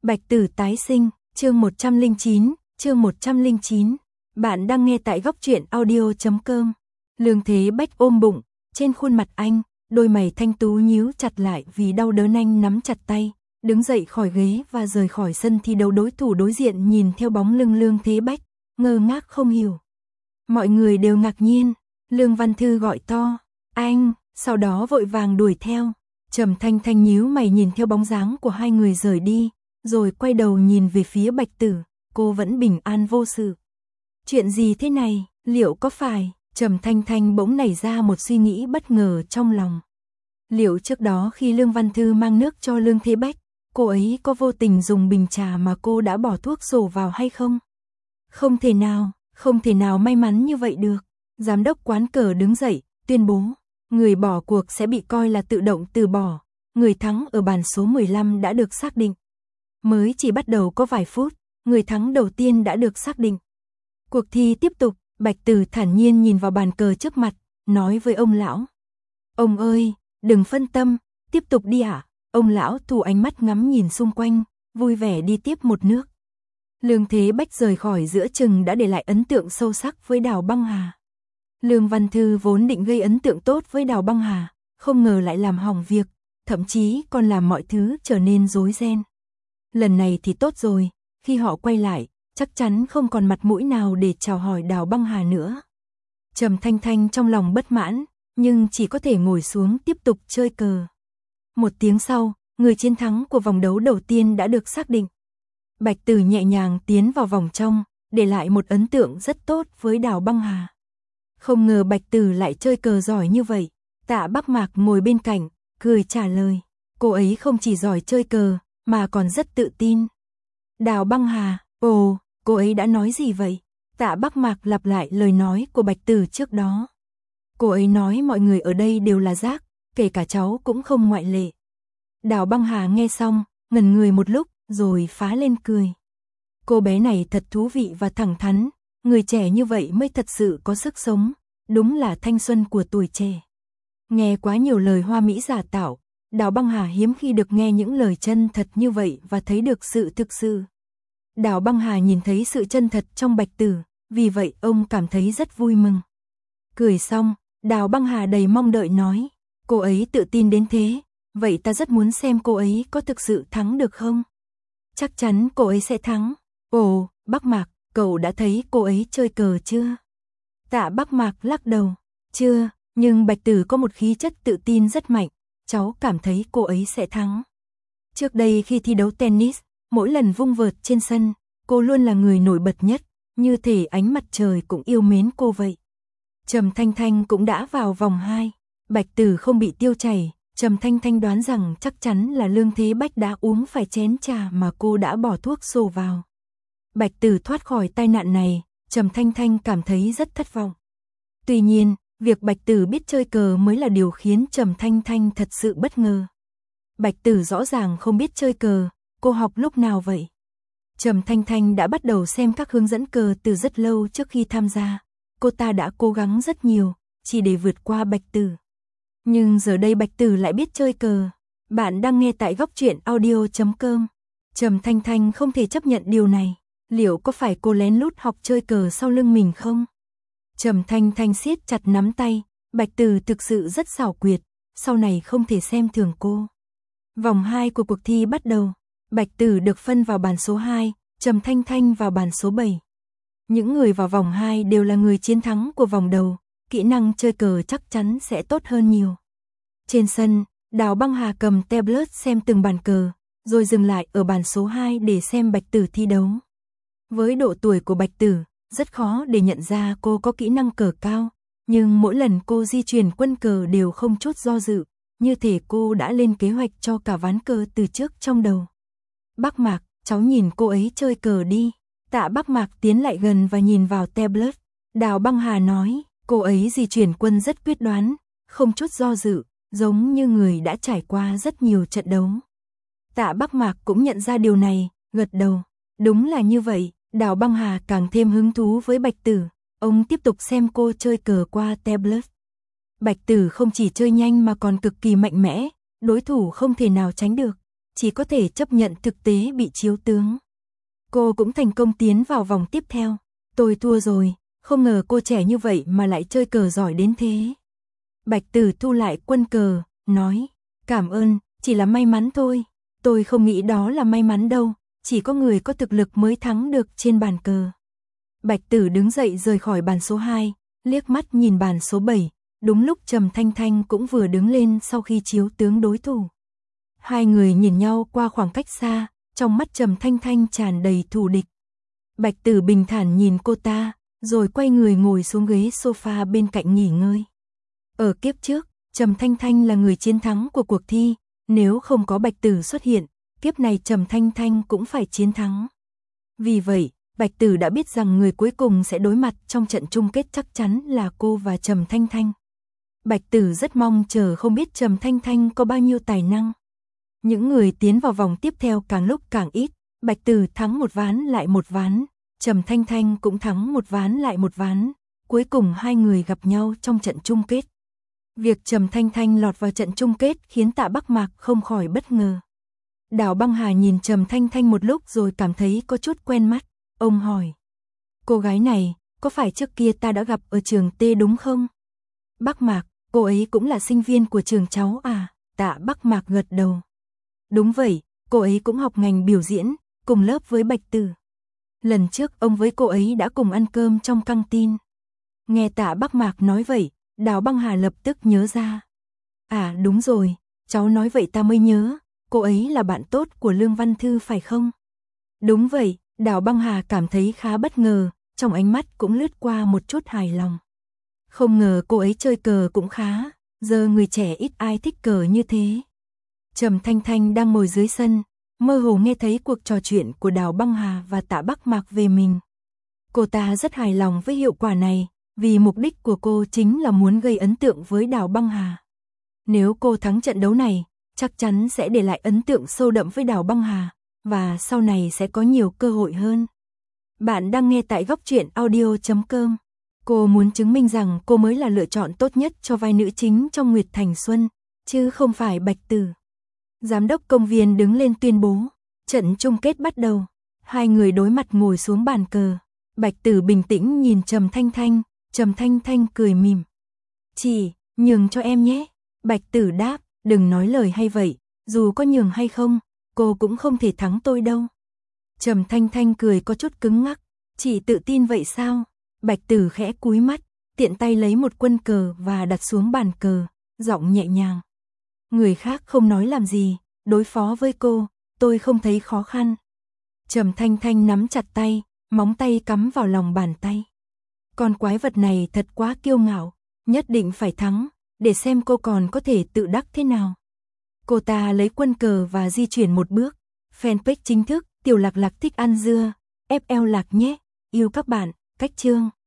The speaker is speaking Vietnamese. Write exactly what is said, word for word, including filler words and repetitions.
Bạch Tử tái sinh, chương một trăm lẻ chín, chương một trăm lẻ chín. Bạn đang nghe tại góc truyện audio chấm com. Lương Thế Bách ôm bụng, trên khuôn mặt anh, đôi mày thanh tú nhíu chặt lại vì đau đớn. Anh nắm chặt tay, đứng dậy khỏi ghế và rời khỏi sân thi đấu. Đối thủ đối diện nhìn theo bóng lưng Lương Thế Bách, ngơ ngác không hiểu. Mọi người đều ngạc nhiên, Lương Văn Thư gọi to, anh, sau đó vội vàng đuổi theo. Trầm Thanh Thanh nhíu mày nhìn theo bóng dáng của hai người rời đi, rồi quay đầu nhìn về phía Bạch Tử, cô vẫn bình an vô sự. Chuyện gì thế này, liệu có phải? Trầm Thanh Thanh bỗng nảy ra một suy nghĩ bất ngờ trong lòng. Liệu trước đó khi Lương Văn Thư mang nước cho Lương Thế Bách, cô ấy có vô tình dùng bình trà mà cô đã bỏ thuốc sổ vào hay không? Không thể nào, không thể nào may mắn như vậy được. Giám đốc quán cờ đứng dậy, tuyên bố, người bỏ cuộc sẽ bị coi là tự động từ bỏ. Người thắng ở bàn số mười lăm đã được xác định. Mới chỉ bắt đầu có vài phút, người thắng đầu tiên đã được xác định. Cuộc thi tiếp tục, Bạch Tử thản nhiên nhìn vào bàn cờ trước mặt, nói với ông lão. Ông ơi, đừng phân tâm, tiếp tục đi ạ. À? Ông lão thu ánh mắt ngắm nhìn xung quanh, vui vẻ đi tiếp một nước. Lương Thế Bách rời khỏi giữa chừng đã để lại ấn tượng sâu sắc với Đào Băng Hà. Lương Văn Thư vốn định gây ấn tượng tốt với Đào Băng Hà, không ngờ lại làm hỏng việc, thậm chí còn làm mọi thứ trở nên rối ren. Lần này thì tốt rồi, khi họ quay lại, chắc chắn không còn mặt mũi nào để chào hỏi Đào Băng Hà nữa. Trầm Thanh Thanh trong lòng bất mãn, nhưng chỉ có thể ngồi xuống tiếp tục chơi cờ. Một tiếng sau, người chiến thắng của vòng đấu đầu tiên đã được xác định. Bạch Tử nhẹ nhàng tiến vào vòng trong, để lại một ấn tượng rất tốt với Đào Băng Hà. Không ngờ Bạch Tử lại chơi cờ giỏi như vậy. Tạ Bắc Mạc ngồi bên cạnh, cười trả lời. Cô ấy không chỉ giỏi chơi cờ, mà còn rất tự tin. Đào Băng Hà, ồ, cô ấy đã nói gì vậy? Tạ Bắc Mạc lặp lại lời nói của Bạch Tử trước đó. Cô ấy nói mọi người ở đây đều là rác, kể cả cháu cũng không ngoại lệ. Đào Băng Hà nghe xong, ngẩn người một lúc, rồi phá lên cười. Cô bé này thật thú vị và thẳng thắn, người trẻ như vậy mới thật sự có sức sống, đúng là thanh xuân của tuổi trẻ. Nghe quá nhiều lời hoa mỹ giả tạo, Đào Băng Hà hiếm khi được nghe những lời chân thật như vậy và thấy được sự thực sự. Đào Băng Hà nhìn thấy sự chân thật trong Bạch Tử, vì vậy ông cảm thấy rất vui mừng. Cười xong, Đào Băng Hà đầy mong đợi nói, cô ấy tự tin đến thế, vậy ta rất muốn xem cô ấy có thực sự thắng được không? Chắc chắn cô ấy sẽ thắng. Ồ, Bắc Mạc, cậu đã thấy cô ấy chơi cờ chưa? Tạ Bắc Mạc lắc đầu, chưa, nhưng Bạch Tử có một khí chất tự tin rất mạnh, cháu cảm thấy cô ấy sẽ thắng. Trước đây khi thi đấu tennis, mỗi lần vung vợt trên sân, cô luôn là người nổi bật nhất, như thể ánh mặt trời cũng yêu mến cô vậy. Trầm Thanh Thanh cũng đã vào vòng hai, Bạch Tử không bị tiêu chảy, Trầm Thanh Thanh đoán rằng chắc chắn là Lương Thế Bách đã uống phải chén trà mà cô đã bỏ thuốc sổ vào. Bạch Tử thoát khỏi tai nạn này, Trầm Thanh Thanh cảm thấy rất thất vọng. Tuy nhiên, việc Bạch Tử biết chơi cờ mới là điều khiến Trầm Thanh Thanh thật sự bất ngờ. Bạch Tử rõ ràng không biết chơi cờ, cô học lúc nào vậy? Trầm Thanh Thanh đã bắt đầu xem các hướng dẫn cờ từ rất lâu trước khi tham gia. Cô ta đã cố gắng rất nhiều, chỉ để vượt qua Bạch Tử. Nhưng giờ đây Bạch Tử lại biết chơi cờ. Bạn đang nghe tại góc truyện audio chấm com. Trầm Thanh Thanh không thể chấp nhận điều này. Liệu có phải cô lén lút học chơi cờ sau lưng mình không? Trầm Thanh Thanh siết chặt nắm tay, Bạch Tử thực sự rất xảo quyệt, sau này không thể xem thường cô. Vòng hai của cuộc thi bắt đầu, Bạch Tử được phân vào bàn số hai, Trầm Thanh Thanh vào bàn số bảy. Những người vào vòng hai đều là người chiến thắng của vòng đầu, kỹ năng chơi cờ chắc chắn sẽ tốt hơn nhiều. Trên sân, Đào Băng Hà cầm tablet xem từng bàn cờ, rồi dừng lại ở bàn số hai để xem Bạch Tử thi đấu. Với độ tuổi của Bạch Tử, rất khó để nhận ra cô có kỹ năng cờ cao, nhưng mỗi lần cô di chuyển quân cờ đều không chút do dự, như thể cô đã lên kế hoạch cho cả ván cờ từ trước trong đầu. Bắc Mạc, cháu nhìn cô ấy chơi cờ đi. Tạ Bắc Mạc tiến lại gần và nhìn vào tablet. Đào Băng Hà nói, cô ấy di chuyển quân rất quyết đoán, không chút do dự, giống như người đã trải qua rất nhiều trận đấu. Tạ Bắc Mạc cũng nhận ra điều này, gật đầu. Đúng là như vậy. Đào Băng Hà càng thêm hứng thú với Bạch Tử, ông tiếp tục xem cô chơi cờ qua tablet. Bạch Tử không chỉ chơi nhanh mà còn cực kỳ mạnh mẽ, đối thủ không thể nào tránh được. chỉ có thể chấp nhận thực tế bị chiếu tướng. Cô cũng thành công tiến vào vòng tiếp theo. Tôi thua rồi, không ngờ cô trẻ như vậy mà lại chơi cờ giỏi đến thế. Bạch Tử thu lại quân cờ, nói, cảm ơn, chỉ là may mắn thôi. Tôi không nghĩ đó là may mắn đâu, chỉ có người có thực lực mới thắng được trên bàn cờ. Bạch Tử đứng dậy rời khỏi bàn số hai, liếc mắt nhìn bàn số bảy, đúng lúc Trầm Thanh Thanh cũng vừa đứng lên sau khi chiếu tướng đối thủ. Hai người nhìn nhau qua khoảng cách xa, trong mắt Trầm Thanh Thanh tràn đầy thù địch. Bạch Tử bình thản nhìn cô ta, rồi quay người ngồi xuống ghế sofa bên cạnh nghỉ ngơi. Ở kiếp trước, Trầm Thanh Thanh là người chiến thắng của cuộc thi, nếu không có Bạch Tử xuất hiện, kiếp này Trầm Thanh Thanh cũng phải chiến thắng. Vì vậy, Bạch Tử đã biết rằng người cuối cùng sẽ đối mặt trong trận chung kết chắc chắn là cô và Trầm Thanh Thanh. Bạch Tử rất mong chờ không biết Trầm Thanh Thanh có bao nhiêu tài năng. Những người tiến vào vòng tiếp theo càng lúc càng ít, Bạch Tử thắng một ván lại một ván, Trầm Thanh Thanh cũng thắng một ván lại một ván, cuối cùng hai người gặp nhau trong trận chung kết. Việc Trầm Thanh Thanh lọt vào trận chung kết khiến Tạ Bắc Mạc không khỏi bất ngờ. Đào Băng Hà nhìn Trầm Thanh Thanh một lúc rồi cảm thấy có chút quen mắt, ông hỏi. Cô gái này, có phải trước kia ta đã gặp ở trường T đúng không? Bắc Mạc, cô ấy cũng là sinh viên của trường cháu à? Tạ Bắc Mạc gật đầu. Đúng vậy, cô ấy cũng học ngành biểu diễn, cùng lớp với Bạch Tử. Lần trước ông với cô ấy đã cùng ăn cơm trong căng tin. Nghe Tạ Bắc Mạc nói vậy, Đào Băng Hà lập tức nhớ ra. À đúng rồi, cháu nói vậy ta mới nhớ, cô ấy là bạn tốt của Lương Văn Thư phải không? Đúng vậy, Đào Băng Hà cảm thấy khá bất ngờ, trong ánh mắt cũng lướt qua một chút hài lòng. Không ngờ cô ấy chơi cờ cũng khá, giờ người trẻ ít ai thích cờ như thế. Trầm Thanh Thanh đang ngồi dưới sân, mơ hồ nghe thấy cuộc trò chuyện của Đào Băng Hà và Tạ Bắc Mạc về mình. Cô ta rất hài lòng với hiệu quả này, vì mục đích của cô chính là muốn gây ấn tượng với Đào Băng Hà. Nếu cô thắng trận đấu này, chắc chắn sẽ để lại ấn tượng sâu đậm với Đào Băng Hà, và sau này sẽ có nhiều cơ hội hơn. Bạn đang nghe tại góc truyện audio chấm com. Cô muốn chứng minh rằng cô mới là lựa chọn tốt nhất cho vai nữ chính trong Nguyệt Thành Xuân, chứ không phải Bạch Tử. Giám đốc công viên đứng lên tuyên bố, trận chung kết bắt đầu. Hai người đối mặt ngồi xuống bàn cờ. Bạch Tử bình tĩnh nhìn Trầm Thanh Thanh, Trầm Thanh Thanh cười mỉm. Chị, nhường cho em nhé. Bạch Tử đáp, đừng nói lời hay vậy, dù có nhường hay không, cô cũng không thể thắng tôi đâu. Trầm Thanh Thanh cười có chút cứng ngắc, chị tự tin vậy sao? Bạch Tử khẽ cúi mắt, tiện tay lấy một quân cờ và đặt xuống bàn cờ, giọng nhẹ nhàng. Người khác không nói làm gì, đối phó với cô, tôi không thấy khó khăn. Trầm Thanh Thanh nắm chặt tay, móng tay cắm vào lòng bàn tay. Con quái vật này thật quá kiêu ngạo, nhất định phải thắng, để xem cô còn có thể tự đắc thế nào. Cô ta lấy quân cờ và di chuyển một bước. Fanpage chính thức, Tiểu Lạc Lạc thích ăn dưa, ép lờ Lạc nhé, yêu các bạn, cách chương.